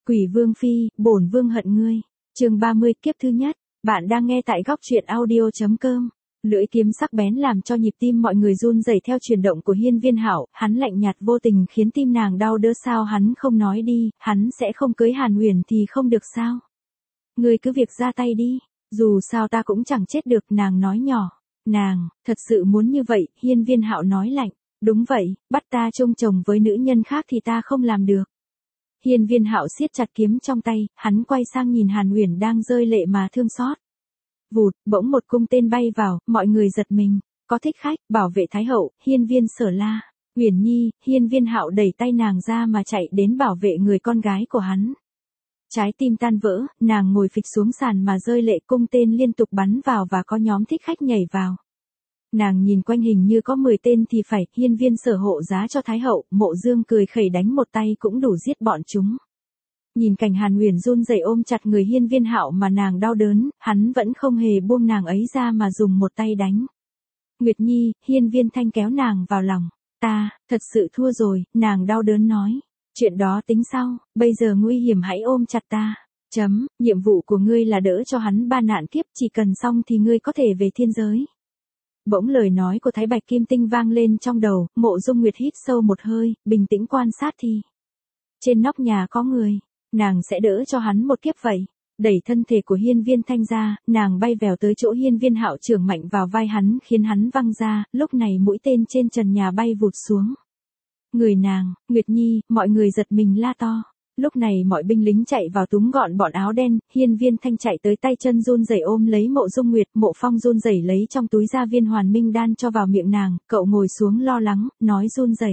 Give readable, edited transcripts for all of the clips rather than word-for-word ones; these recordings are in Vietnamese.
Quỷ Vương Phi, bổn vương hận ngươi. Chương 30, kiếp thứ nhất. Bạn đang nghe tại góc truyện audio.com. Lưỡi kiếm sắc bén làm cho nhịp tim mọi người run rẩy theo chuyển động của Hiên Viên Hạo, hắn lạnh nhạt vô tình khiến tim nàng đau đớn. Sao hắn không nói đi, hắn sẽ không cưới Hàn Huyền thì không được sao? Ngươi cứ việc ra tay đi, dù sao ta cũng chẳng chết được, nàng nói nhỏ. Nàng, thật sự muốn như vậy? Hiên Viên Hạo nói lạnh. Đúng vậy, bắt ta chung chồng với nữ nhân khác thì ta không làm được. Hiên Viên Hạo siết chặt kiếm trong tay, hắn quay sang nhìn Hàn Huyền đang rơi lệ mà thương xót. Vụt, bỗng một cung tên bay vào, mọi người giật mình. Có thích khách, bảo vệ Thái hậu, Hiên Viên Sở la. Huyền Nhi, Hiên Viên Hạo đẩy tay nàng ra mà chạy đến bảo vệ người con gái của hắn. Trái tim tan vỡ, nàng ngồi phịch xuống sàn mà rơi lệ, cung tên liên tục bắn vào và có nhóm thích khách nhảy vào. Nàng nhìn quanh hình như có 10 tên thì phải, Hiên Viên Sở hộ giá cho Thái hậu, Mộ Dương cười khẩy đánh một tay cũng đủ giết bọn chúng. Nhìn cảnh Hàn Huyền run rẩy ôm chặt người Hiên Viên Hạo mà nàng đau đớn, hắn vẫn không hề buông nàng ấy ra mà dùng một tay đánh. Nguyệt Nhi, Hiên Viên Thanh kéo nàng vào lòng. Ta, thật sự thua rồi, nàng đau đớn nói. Chuyện đó tính sau, bây giờ nguy hiểm hãy ôm chặt ta. Nhiệm vụ của ngươi là đỡ cho hắn 3 nạn kiếp, chỉ cần xong thì ngươi có thể về thiên giới. Bỗng lời nói của Thái Bạch Kim Tinh vang lên trong đầu, Mộ Dung Nguyệt hít sâu một hơi, bình tĩnh quan sát thì. Trên nóc nhà có người, nàng sẽ đỡ cho hắn một kiếp vậy. Đẩy thân thể của Hiên Viên Thanh ra, nàng bay vèo tới chỗ Hiên Viên Hạo, chưởng mạnh vào vai hắn khiến hắn văng ra, lúc này mũi tên trên trần nhà bay vụt xuống. Người nàng, Nguyệt Nhi, mọi người giật mình la to. Lúc này mọi binh lính chạy vào túm gọn bọn áo đen, Hiên Viên Thanh chạy tới tay chân run rẩy ôm lấy Mộ Dung Nguyệt, Mộ Phong run rẩy lấy trong túi ra viên hoàn minh đan cho vào miệng nàng, cậu ngồi xuống lo lắng, nói run rẩy.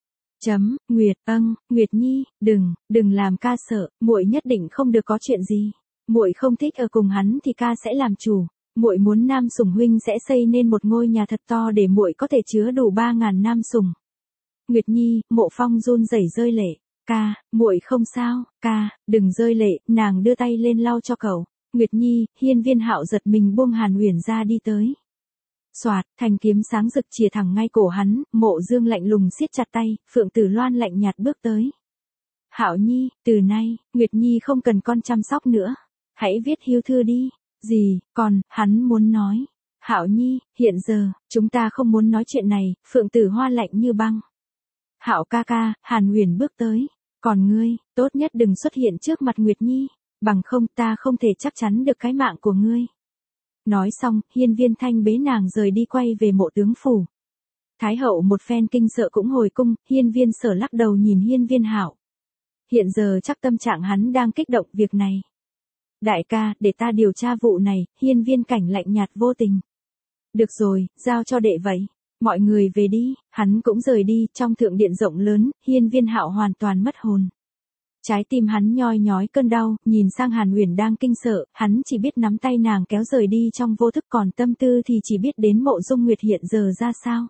Nguyệt, Nguyệt Nhi, đừng làm ca sợ, muội nhất định không được có chuyện gì. Muội không thích ở cùng hắn thì ca sẽ làm chủ. Muội muốn Nam Sủng huynh sẽ xây nên một ngôi nhà thật to để muội có thể chứa đủ 3.000 Nam Sủng. Nguyệt Nhi, Mộ Phong run rẩy rơi lệ. Ca, muội không sao, ca, đừng rơi lệ, nàng đưa tay lên lau cho cậu. Nguyệt Nhi, Hiên Viên Hạo giật mình buông Hàn Huyền ra đi tới. Soạt, thanh kiếm sáng rực chìa thẳng ngay cổ hắn, Mộ Dương lạnh lùng siết chặt tay, Phượng Tử Loan lạnh nhạt bước tới. Hạo Nhi, từ nay, Nguyệt Nhi không cần con chăm sóc nữa. Hãy viết hưu thư đi. Gì, hắn muốn nói. Hạo Nhi, hiện giờ, chúng ta không muốn nói chuyện này, Phượng Tử Hoa lạnh như băng. Hạo ca ca, Hàn Huyền bước tới. Còn ngươi, tốt nhất đừng xuất hiện trước mặt Nguyệt Nhi, bằng không ta không thể chắc chắn được cái mạng của ngươi. Nói xong, Hiên Viên Thanh bế nàng rời đi quay về mộ tướng phủ. Thái hậu một phen kinh sợ cũng hồi cung, Hiên Viên Sở lắc đầu nhìn Hiên Viên Hạo. Hiện giờ chắc tâm trạng hắn đang kích động việc này. Đại ca, để ta điều tra vụ này, Hiên Viên Cảnh lạnh nhạt vô tình. Được rồi, giao cho đệ vậy. Mọi người về đi, hắn cũng rời đi, trong thượng điện rộng lớn, Hiên Viên Hạo hoàn toàn mất hồn. Trái tim hắn nhoi nhói cơn đau, nhìn sang Hàn Huyền đang kinh sợ, hắn chỉ biết nắm tay nàng kéo rời đi trong vô thức, còn tâm tư thì chỉ biết đến Mộ Dung Nguyệt hiện giờ ra sao.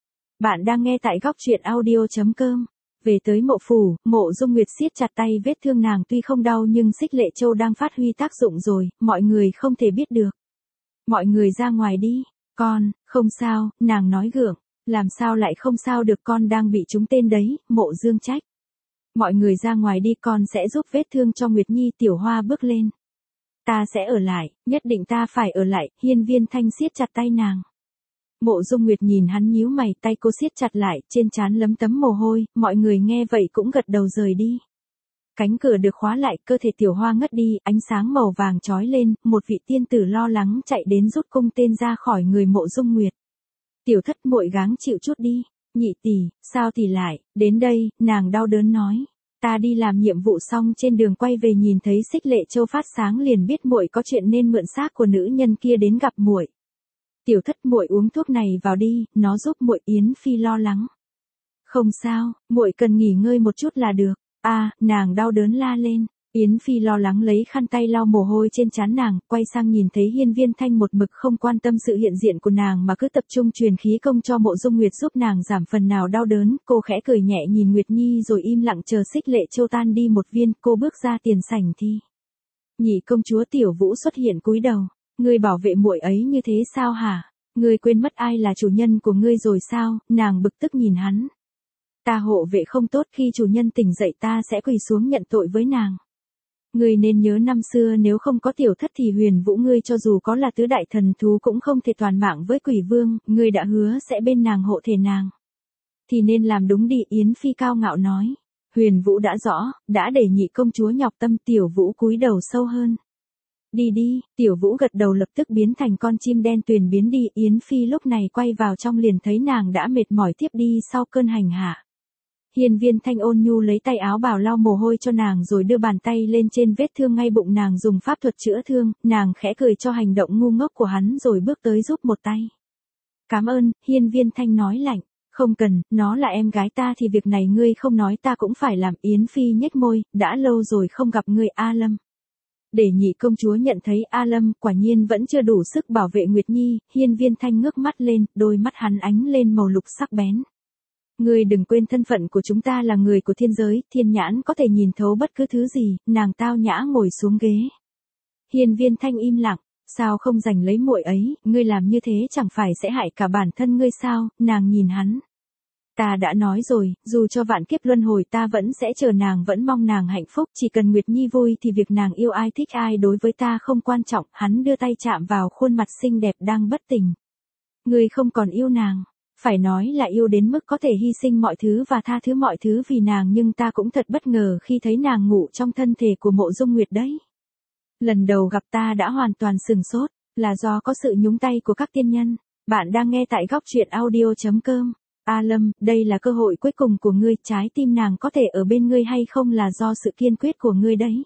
Bạn đang nghe tại góc truyện audio.com. Về tới mộ phủ, Mộ Dung Nguyệt siết chặt tay, vết thương nàng tuy không đau nhưng xích lệ châu đang phát huy tác dụng rồi, mọi người không thể biết được. Mọi người ra ngoài đi. Con, không sao, nàng nói gượng. Làm sao lại không sao được, con đang bị trúng tên đấy, Mộ Dương trách. Mọi người ra ngoài đi, con sẽ giúp vết thương cho Nguyệt Nhi. Tiểu Hoa bước lên. Ta sẽ ở lại, nhất định ta phải ở lại, Hiên Viên Thanh siết chặt tay nàng. Mộ Dung Nguyệt nhìn hắn nhíu mày, tay cô siết chặt lại, trên trán lấm tấm mồ hôi, mọi người nghe vậy cũng gật đầu rời đi. Cánh cửa được khóa lại, cơ thể Tiểu Hoa ngất đi, ánh sáng màu vàng chói lên, một vị tiên tử lo lắng chạy đến rút cung tên ra khỏi người Mộ Dung Nguyệt. Tiểu thất muội gắng chịu chút đi. Nhị tỷ, sao tỷ lại, đến đây, nàng đau đớn nói. Ta đi làm nhiệm vụ xong trên đường quay về nhìn thấy xích lệ châu phát sáng liền biết muội có chuyện nên mượn xác của nữ nhân kia đến gặp muội. Tiểu thất muội uống thuốc này vào đi, nó giúp muội. Yến Phi lo lắng. Không sao, muội cần nghỉ ngơi một chút là được. Nàng đau đớn la lên. Yến Phi lo lắng lấy khăn tay lau mồ hôi trên trán nàng, quay sang nhìn thấy Hiên Viên Thanh một mực không quan tâm sự hiện diện của nàng mà cứ tập trung truyền khí công cho Mộ Dung Nguyệt giúp nàng giảm phần nào đau đớn, cô khẽ cười nhẹ nhìn Nguyệt Nhi rồi im lặng chờ xích lệ châu tan đi một viên, cô bước ra tiền sảnh thì. Nhị công chúa Tiểu Vũ xuất hiện cúi đầu. Ngươi bảo vệ muội ấy như thế sao hả? Ngươi quên mất ai là chủ nhân của ngươi rồi sao? Nàng bực tức nhìn hắn. Ta hộ vệ không tốt, khi chủ nhân tỉnh dậy ta sẽ quỳ xuống nhận tội với nàng. Ngươi nên nhớ năm xưa nếu không có tiểu thất thì Huyền Vũ ngươi cho dù có là tứ đại thần thú cũng không thể toàn mạng với Quỷ Vương, ngươi đã hứa sẽ bên nàng hộ thể nàng. Thì nên làm đúng đi, Yến Phi cao ngạo nói. Huyền Vũ đã rõ, đã để nhị công chúa nhọc tâm, Tiểu Vũ cúi đầu sâu hơn. Đi đi, Tiểu Vũ gật đầu lập tức biến thành con chim đen tuyền biến đi, Yến Phi lúc này quay vào trong liền thấy nàng đã mệt mỏi tiếp đi sau cơn hành hạ. Hiên Viên Thanh ôn nhu lấy tay áo bào lau mồ hôi cho nàng rồi đưa bàn tay lên trên vết thương ngay bụng nàng dùng pháp thuật chữa thương, nàng khẽ cười cho hành động ngu ngốc của hắn rồi bước tới giúp một tay. Cảm ơn, Hiên Viên Thanh nói lạnh. Không cần, nó là em gái ta thì việc này ngươi không nói ta cũng phải làm. Yến Phi nhếch môi, đã lâu rồi không gặp ngươi A Lâm. Để nhị công chúa nhận thấy A Lâm quả nhiên vẫn chưa đủ sức bảo vệ Nguyệt Nhi, Hiên Viên Thanh ngước mắt lên, đôi mắt hắn ánh lên màu lục sắc bén. Ngươi đừng quên thân phận của chúng ta là người của thiên giới, thiên nhãn có thể nhìn thấu bất cứ thứ gì, nàng tao nhã ngồi xuống ghế. Hiên Viên Thanh im lặng, sao không giành lấy muội ấy, ngươi làm như thế chẳng phải sẽ hại cả bản thân ngươi sao, nàng nhìn hắn. Ta đã nói rồi, dù cho vạn kiếp luân hồi ta vẫn sẽ chờ nàng, vẫn mong nàng hạnh phúc, chỉ cần Nguyệt Nhi vui thì việc nàng yêu ai thích ai đối với ta không quan trọng, hắn đưa tay chạm vào khuôn mặt xinh đẹp đang bất tỉnh. Ngươi không còn yêu nàng. Phải nói là yêu đến mức có thể hy sinh mọi thứ và tha thứ mọi thứ vì nàng, nhưng ta cũng thật bất ngờ khi thấy nàng ngủ trong thân thể của Mộ Dung Nguyệt đấy. Lần đầu gặp ta đã hoàn toàn sửng sốt, là do có sự nhúng tay của các tiên nhân. Bạn đang nghe tại góc truyện audio.com. A Lâm, đây là cơ hội cuối cùng của ngươi, trái tim nàng có thể ở bên ngươi hay không là do sự kiên quyết của ngươi đấy.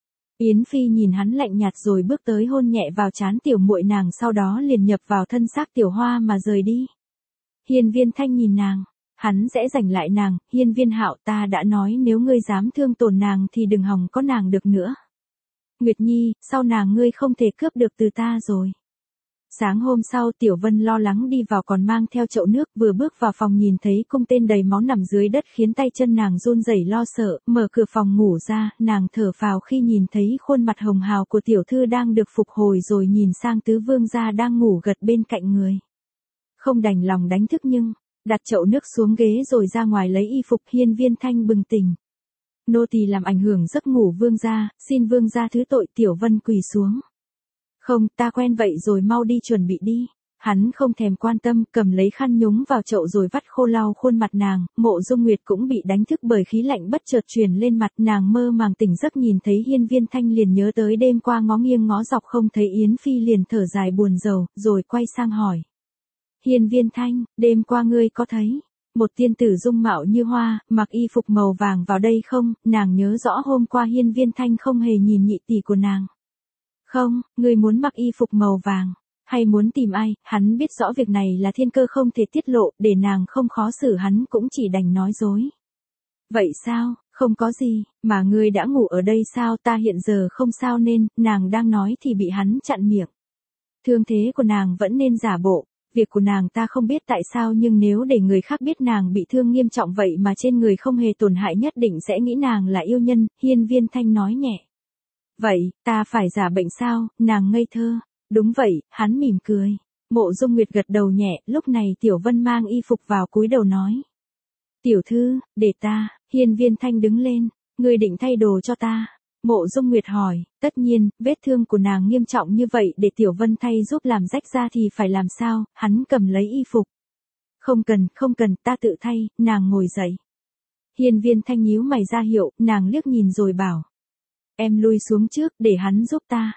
Yến Phi nhìn hắn lạnh nhạt rồi bước tới hôn nhẹ vào trán tiểu muội nàng, sau đó liền nhập vào thân xác Tiểu Hoa mà rời đi. Hiên Viên Thanh nhìn nàng, hắn sẽ giành lại nàng. Hiên Viên Hạo, ta đã nói nếu ngươi dám thương tổn nàng thì đừng hòng có nàng được nữa. Nguyệt Nhi, sau nàng ngươi không thể cướp được từ ta rồi. Sáng hôm sau Tiểu Vân lo lắng đi vào còn mang theo chậu nước, vừa bước vào phòng nhìn thấy cung tên đầy máu nằm dưới đất khiến tay chân nàng run rẩy lo sợ, mở cửa phòng ngủ ra, nàng thở phào khi nhìn thấy khuôn mặt hồng hào của tiểu thư đang được phục hồi rồi nhìn sang tứ vương gia đang ngủ gật bên cạnh người. Không đành lòng đánh thức nhưng, đặt chậu nước xuống ghế rồi ra ngoài lấy y phục. Hiên Viên Thanh bừng tỉnh. Nô tỳ làm ảnh hưởng giấc ngủ vương gia, xin vương gia thứ tội. Tiểu Vân quỳ xuống. Không, ta quen vậy rồi, mau đi chuẩn bị đi. Hắn không thèm quan tâm, cầm lấy khăn nhúng vào chậu rồi vắt khô lau khuôn mặt nàng. Mộ Dung Nguyệt cũng bị đánh thức bởi khí lạnh bất chợt truyền lên mặt, nàng mơ màng tỉnh giấc nhìn thấy Hiên Viên Thanh liền nhớ tới đêm qua ngó nghiêng ngó dọc không thấy Yến Phi liền thở dài buồn rầu, rồi quay sang hỏi. Hiên Viên Thanh, đêm qua ngươi có thấy một tiên tử dung mạo như hoa, mặc y phục màu vàng vào đây không? Nàng nhớ rõ hôm qua Hiên Viên Thanh không hề nhìn nhị tỷ của nàng. Không, ngươi muốn mặc y phục màu vàng, hay muốn tìm ai? Hắn biết rõ việc này là thiên cơ không thể tiết lộ, để nàng không khó xử hắn cũng chỉ đành nói dối. Vậy sao, không có gì, mà ngươi đã ngủ ở đây sao? Ta hiện giờ không sao nên, nàng đang nói thì bị hắn chặn miệng. Thương thế của nàng vẫn nên giả bộ. Việc của nàng ta không biết tại sao, nhưng nếu để người khác biết nàng bị thương nghiêm trọng vậy mà trên người không hề tổn hại nhất định sẽ nghĩ nàng là yêu nhân. Hiên Viên Thanh nói nhẹ. Vậy, ta phải giả bệnh sao? Nàng ngây thơ. Đúng vậy, hắn mỉm cười. Mộ Dung Nguyệt gật đầu nhẹ, lúc này Tiểu Vân mang y phục vào cúi đầu nói. Tiểu thư, để ta. Hiên Viên Thanh đứng lên. Ngươi định thay đồ cho ta. Mộ Dung Nguyệt hỏi, tất nhiên, vết thương của nàng nghiêm trọng như vậy để Tiểu Vân thay giúp làm rách ra thì phải làm sao? Hắn cầm lấy y phục. Không cần, ta tự thay. Nàng ngồi dậy. Hiên Viên Thanh nhíu mày ra hiệu, nàng liếc nhìn rồi bảo. Em lui xuống trước, để hắn giúp ta.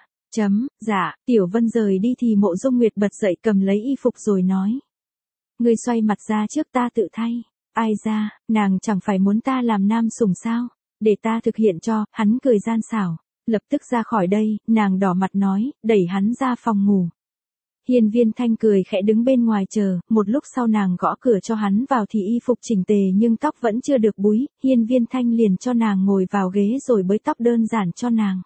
Dạ. Tiểu Vân rời đi thì Mộ Dung Nguyệt bật dậy cầm lấy y phục rồi nói. Ngươi xoay mặt ra trước, ta tự thay. Ai ra, nàng chẳng phải muốn ta làm nam sủng sao? Để ta thực hiện cho. Hắn cười gian xảo. Lập tức ra khỏi đây, nàng đỏ mặt nói, đẩy hắn ra phòng ngủ. Hiên Viên Thanh cười khẽ đứng bên ngoài chờ, một lúc sau nàng gõ cửa cho hắn vào thì y phục chỉnh tề nhưng tóc vẫn chưa được búi. Hiên Viên Thanh liền cho nàng ngồi vào ghế rồi bới tóc đơn giản cho nàng.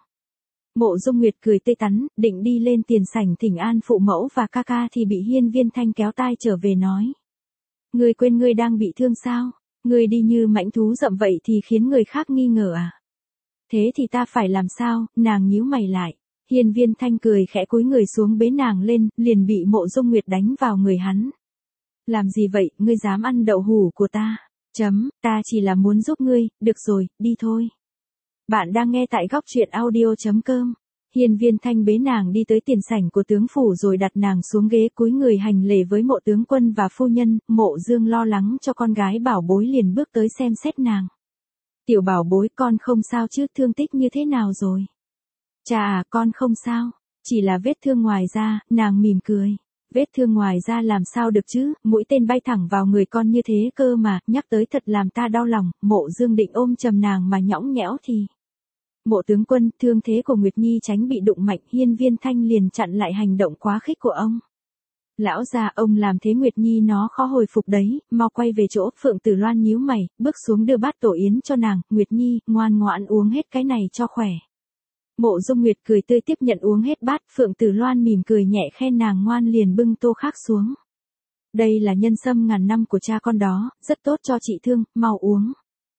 Mộ Dung Nguyệt cười tươi tắn, định đi lên tiền sảnh thỉnh an phụ mẫu và ca ca thì bị Hiên Viên Thanh kéo tai trở về nói. Ngươi quên ngươi đang bị thương sao? Ngươi đi như mãnh thú rậm vậy thì khiến người khác nghi ngờ à? Thế thì ta phải làm sao? Nàng nhíu mày lại. Hiên Viên Thanh cười khẽ cúi người xuống bế nàng lên, liền bị Mộ Dung Nguyệt đánh vào người hắn. Làm gì vậy, ngươi dám ăn đậu hủ của ta? Ta chỉ là muốn giúp ngươi, được rồi, đi thôi. Bạn đang nghe tại góc truyện audio.com. Hiên Viên Thanh bế nàng đi tới tiền sảnh của tướng phủ rồi đặt nàng xuống ghế cúi người hành lễ với Mộ tướng quân và phu nhân. Mộ Dương lo lắng cho con gái bảo bối liền bước tới xem xét nàng. Tiểu bảo bối, con không sao chứ, thương tích như thế nào rồi? Cha à, con không sao, chỉ là vết thương ngoài da. Nàng mỉm cười. Vết thương ngoài da làm sao được chứ, mũi tên bay thẳng vào người con như thế cơ mà, nhắc tới thật làm ta đau lòng. Mộ Dương định ôm chầm nàng mà nhõng nhẽo thì Mộ tướng quân, thương thế của Nguyệt Nhi tránh bị đụng mạnh. Hiên Viên Thanh liền chặn lại hành động quá khích của ông. Lão già, ông làm thế Nguyệt Nhi nó khó hồi phục đấy. Mau quay về chỗ. Phượng Tử Loan nhíu mày, bước xuống đưa bát tổ yến cho nàng. Nguyệt Nhi, ngoan ngoãn uống hết cái này cho khỏe. Mộ Dung Nguyệt cười tươi tiếp nhận uống hết bát. Phượng Tử Loan mỉm cười nhẹ khen nàng ngoan liền bưng tô khác xuống. Đây là nhân sâm ngàn năm của cha con đó, rất tốt cho trị thương, mau uống.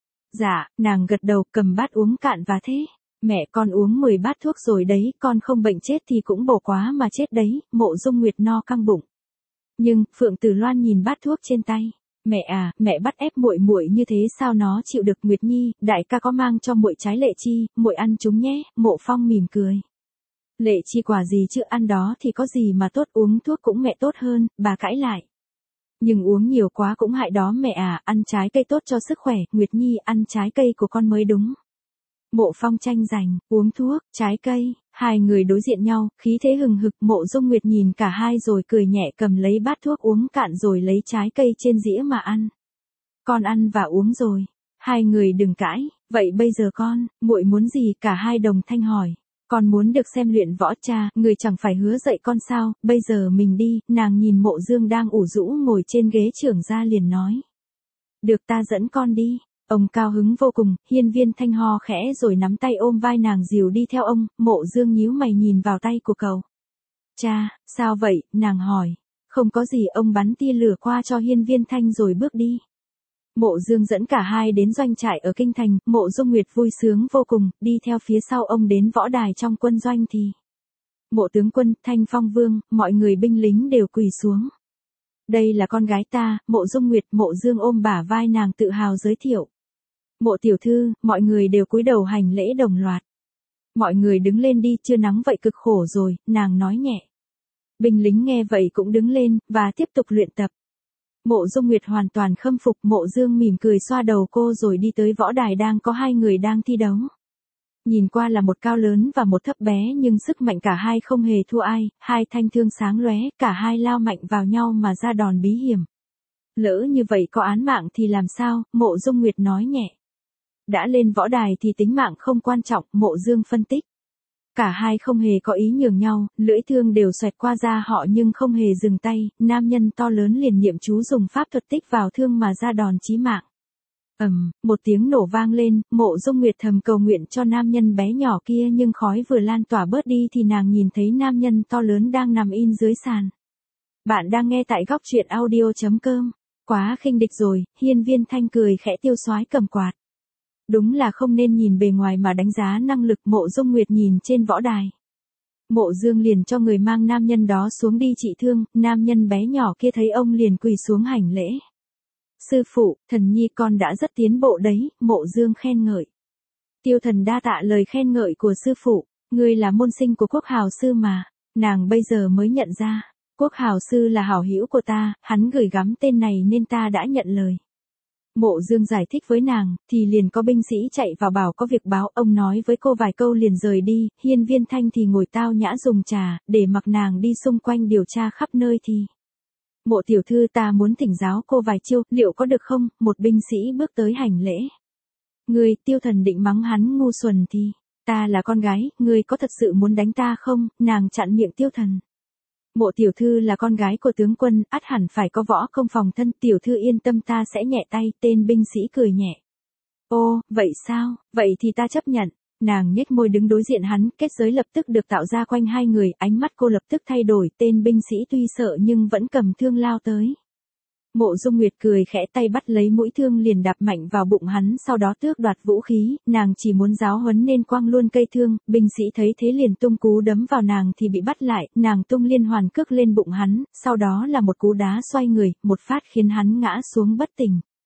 Dạ, nàng gật đầu cầm bát uống cạn và thế. Mẹ con uống 10 bát thuốc rồi đấy, con không bệnh chết thì cũng bổ quá mà chết đấy. Mộ Dung Nguyệt no căng bụng. Nhưng, Phượng Tử Loan nhìn bát thuốc trên tay. Mẹ à, mẹ bắt ép muội muội như thế sao nó chịu được? Nguyệt Nhi, đại ca có mang cho muội trái lệ chi, muội ăn chúng nhé. Mộ Phong mỉm cười. Lệ chi quả gì chứ, ăn đó thì có gì mà tốt, uống thuốc cũng mẹ tốt hơn. Bà cãi lại. Nhưng uống nhiều quá cũng hại đó mẹ à, ăn trái cây tốt cho sức khỏe. Nguyệt Nhi, ăn trái cây của con mới đúng. Mộ Phong tranh giành, uống thuốc, trái cây. Hai người đối diện nhau, khí thế hừng hực. Mộ Dung Nguyệt nhìn cả hai rồi cười nhẹ cầm lấy bát thuốc uống cạn rồi lấy trái cây trên dĩa mà ăn. Con ăn và uống rồi. Hai người đừng cãi. Vậy bây giờ muội muốn gì? Cả hai đồng thanh hỏi. Con muốn được xem luyện võ. Cha, người chẳng phải hứa dạy con sao, bây giờ mình đi. Nàng nhìn Mộ Dương đang ủ rũ ngồi trên ghế trưởng gia liền nói. Được, ta dẫn con đi. Ông cao hứng vô cùng. Hiên Viên Thanh ho khẽ rồi nắm tay ôm vai nàng dìu đi theo ông. Mộ Dương nhíu mày nhìn vào tay của cậu. Cha, sao vậy? Nàng hỏi. Không có gì, ông bắn tia lửa qua cho Hiên Viên Thanh rồi bước đi. Mộ Dương dẫn cả hai đến doanh trại ở kinh thành. Mộ Dung Nguyệt vui sướng vô cùng, đi theo phía sau ông đến võ đài trong quân doanh thì Mộ tướng quân, Thanh Phong Vương, mọi người binh lính đều quỳ xuống. Đây là con gái ta, Mộ Dung Nguyệt. Mộ Dương ôm bả vai nàng tự hào giới thiệu. Mộ tiểu thư, mọi người đều cúi đầu hành lễ đồng loạt. Mọi người đứng lên đi, chưa nắng vậy cực khổ rồi, nàng nói nhẹ. Binh lính nghe vậy cũng đứng lên, và tiếp tục luyện tập. Mộ Dung Nguyệt hoàn toàn khâm phục. Mộ Dương mỉm cười xoa đầu cô rồi đi tới võ đài đang có hai người đang thi đấu. Nhìn qua là một cao lớn và một thấp bé nhưng sức mạnh cả hai không hề thua ai, hai thanh thương sáng lóe, cả hai lao mạnh vào nhau mà ra đòn bí hiểm. Lỡ như vậy có án mạng thì làm sao? Mộ Dung Nguyệt nói nhẹ. Đã lên võ đài thì tính mạng không quan trọng. Mộ Dương phân tích. Cả hai không hề có ý nhường nhau, lưỡi thương đều xoẹt qua da họ nhưng không hề dừng tay. Nam nhân to lớn liền niệm chú dùng pháp thuật tích vào thương mà ra đòn chí mạng. Một tiếng nổ vang lên. Mộ Dung Nguyệt thầm cầu nguyện cho nam nhân bé nhỏ kia nhưng khói vừa lan tỏa bớt đi thì nàng nhìn thấy nam nhân to lớn đang nằm in dưới sàn. Bạn đang nghe tại góc truyện audio.com. Quá khinh địch rồi. Hiên Viên Thanh cười khẽ tiêu soái cầm quạt. Đúng là không nên nhìn bề ngoài mà đánh giá năng lực. Mộ Dung Nguyệt nhìn trên võ đài. Mộ Dương liền cho người mang nam nhân đó xuống đi trị thương. Nam nhân bé nhỏ kia thấy ông liền quỳ xuống hành lễ. Sư phụ, thần nhi con đã rất tiến bộ đấy. Mộ Dương khen ngợi. Tiêu Thần đa tạ lời khen ngợi của sư phụ. Ngươi là môn sinh của Quốc Hào sư mà. Nàng bây giờ mới nhận ra. Quốc Hào sư là hảo hữu của ta, hắn gửi gắm tên này nên ta đã nhận lời. Mộ Dương giải thích với nàng, thì liền có binh sĩ chạy vào bảo có việc báo. Ông nói với cô vài câu liền rời đi. Hiên Viên Thanh thì ngồi tao nhã dùng trà, để mặc nàng đi xung quanh điều tra khắp nơi thì Mộ tiểu thư, ta muốn thỉnh giáo cô vài chiêu, liệu có được không? Một binh sĩ bước tới hành lễ. Ngươi, Tiêu Thần định mắng hắn ngu xuẩn thì ta là con gái, ngươi có thật sự muốn đánh ta không? Nàng chặn miệng Tiêu Thần. Mộ tiểu thư là con gái của tướng quân, ắt hẳn phải có võ công phòng thân. Tiểu thư yên tâm, ta sẽ nhẹ tay. Tên binh sĩ cười nhẹ. Ô, vậy sao? Vậy thì ta chấp nhận. Nàng nhếch môi đứng đối diện hắn, kết giới lập tức được tạo ra quanh hai người. Ánh mắt cô lập tức thay đổi. Tên binh sĩ tuy sợ nhưng vẫn cầm thương lao tới. Mộ Dung Nguyệt cười khẽ, tay bắt lấy mũi thương liền đạp mạnh vào bụng hắn, sau đó tước đoạt vũ khí. Nàng chỉ muốn giáo huấn nên quăng luôn cây thương. Binh sĩ thấy thế liền tung cú đấm vào nàng thì bị bắt lại. Nàng tung liên hoàn cước lên bụng hắn, sau đó là một cú đá xoay người, một phát khiến hắn ngã xuống bất tỉnh.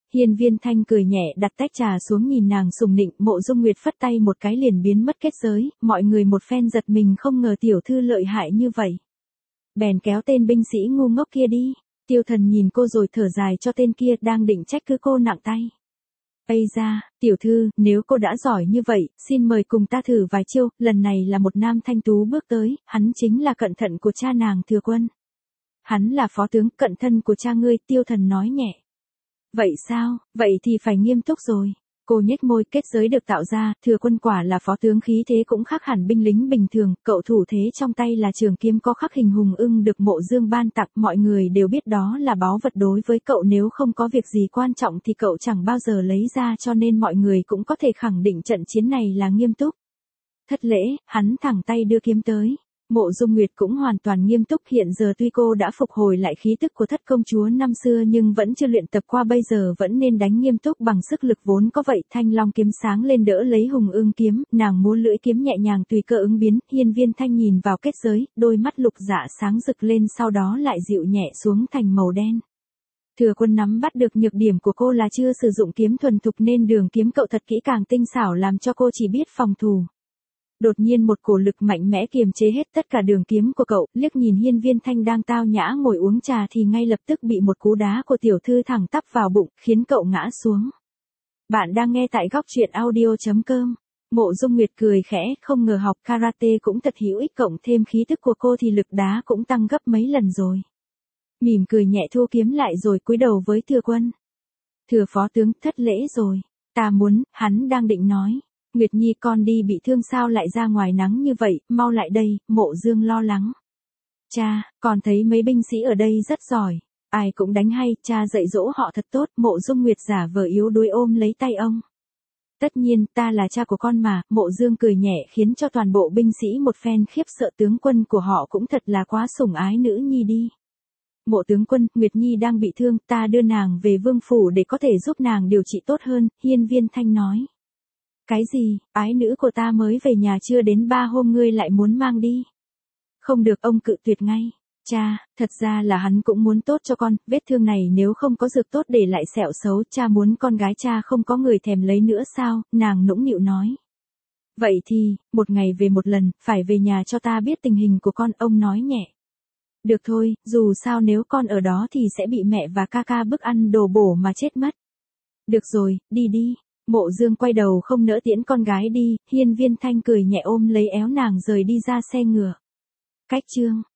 Hiên Viên Thanh cười nhẹ đặt tách trà xuống nhìn nàng sùng nịnh, Mộ Dung Nguyệt phất tay một cái liền biến mất kết giới, mọi người một phen giật mình không ngờ tiểu thư lợi hại như vậy. Bèn kéo tên binh sĩ ngu ngốc kia đi, Tiêu Thần nhìn cô rồi thở dài cho tên kia đang định trách cứ cô nặng tay. Ây da, tiểu thư, nếu cô đã giỏi như vậy, xin mời cùng ta thử vài chiêu, lần này là một nam thanh tú bước tới, hắn chính là cận thận của cha nàng Thừa Quân. Hắn là phó tướng cận thân của cha ngươi, Tiêu Thần nói nhẹ. Vậy sao, vậy thì phải nghiêm túc rồi. Cô nhếch môi, kết giới được tạo ra, Thừa Quân quả là phó tướng, khí thế cũng khác hẳn binh lính bình thường, cậu thủ thế trong tay là trường kiếm có khắc hình hùng ưng được Mộ Dương ban tặng, mọi người đều biết đó là báu vật đối với cậu, nếu không có việc gì quan trọng thì cậu chẳng bao giờ lấy ra, cho nên mọi người cũng có thể khẳng định trận chiến này là nghiêm túc. Thất lễ, hắn thẳng tay đưa kiếm tới. Mộ Dung Nguyệt cũng hoàn toàn nghiêm túc, hiện giờ tuy cô đã phục hồi lại khí tức của thất công chúa năm xưa nhưng vẫn chưa luyện tập qua, bây giờ vẫn nên đánh nghiêm túc bằng sức lực vốn có vậy. Thanh long kiếm sáng lên đỡ lấy hùng ưng kiếm, nàng múa lưỡi kiếm nhẹ nhàng tùy cơ ứng biến. Hiên Viên Thanh nhìn vào kết giới, đôi mắt lục dạ sáng rực lên sau đó lại dịu nhẹ xuống thành màu đen. Thừa Quân nắm bắt được nhược điểm của cô là chưa sử dụng kiếm thuần thục nên đường kiếm cậu thật kỹ càng tinh xảo làm cho cô chỉ biết phòng thủ. Đột nhiên một cổ lực mạnh mẽ kiềm chế hết tất cả đường kiếm của cậu, liếc nhìn Hiên Viên Thanh đang tao nhã ngồi uống trà thì ngay lập tức bị một cú đá của tiểu thư thẳng tắp vào bụng, khiến cậu ngã xuống. Bạn đang nghe tại góc truyện audio.com. Mộ Dung Nguyệt cười khẽ, không ngờ học karate cũng thật hữu ích, cộng thêm khí tức của cô thì lực đá cũng tăng gấp mấy lần rồi. Mỉm cười nhẹ thu kiếm lại rồi cúi đầu với Thừa Quân. Thừa phó tướng, thất lễ rồi. Ta muốn, hắn đang định nói. Nguyệt Nhi con đi bị thương sao lại ra ngoài nắng như vậy, mau lại đây, Mộ Dương lo lắng. Cha, con thấy mấy binh sĩ ở đây rất giỏi, ai cũng đánh hay, cha dạy dỗ họ thật tốt. Mộ Dung Nguyệt giả vờ yếu đuối ôm lấy tay ông. Tất nhiên, ta là cha của con mà, Mộ Dương cười nhẹ khiến cho toàn bộ binh sĩ một phen khiếp sợ, tướng quân của họ cũng thật là quá sủng ái nữ nhi đi. Mộ tướng quân, Nguyệt Nhi đang bị thương, ta đưa nàng về vương phủ để có thể giúp nàng điều trị tốt hơn, Hiên Viên Thanh nói. Cái gì, ái nữ của ta mới về nhà chưa đến 3 hôm ngươi lại muốn mang đi? Không được, ông cự tuyệt ngay. Cha, thật ra là hắn cũng muốn tốt cho con, vết thương này nếu không có dược tốt để lại sẹo xấu, cha muốn con gái cha không có người thèm lấy nữa sao, nàng nũng nịu nói. Vậy thì, một ngày về một lần, phải về nhà cho ta biết tình hình của con, ông nói nhẹ. Được thôi, dù sao nếu con ở đó thì sẽ bị mẹ và ca ca bức ăn đồ bổ mà chết mất. Được rồi, đi đi. Mộ Dương quay đầu không nỡ tiễn con gái đi, Hiên Viên Thanh cười nhẹ ôm lấy éo nàng rời đi ra xe ngựa. Cách chương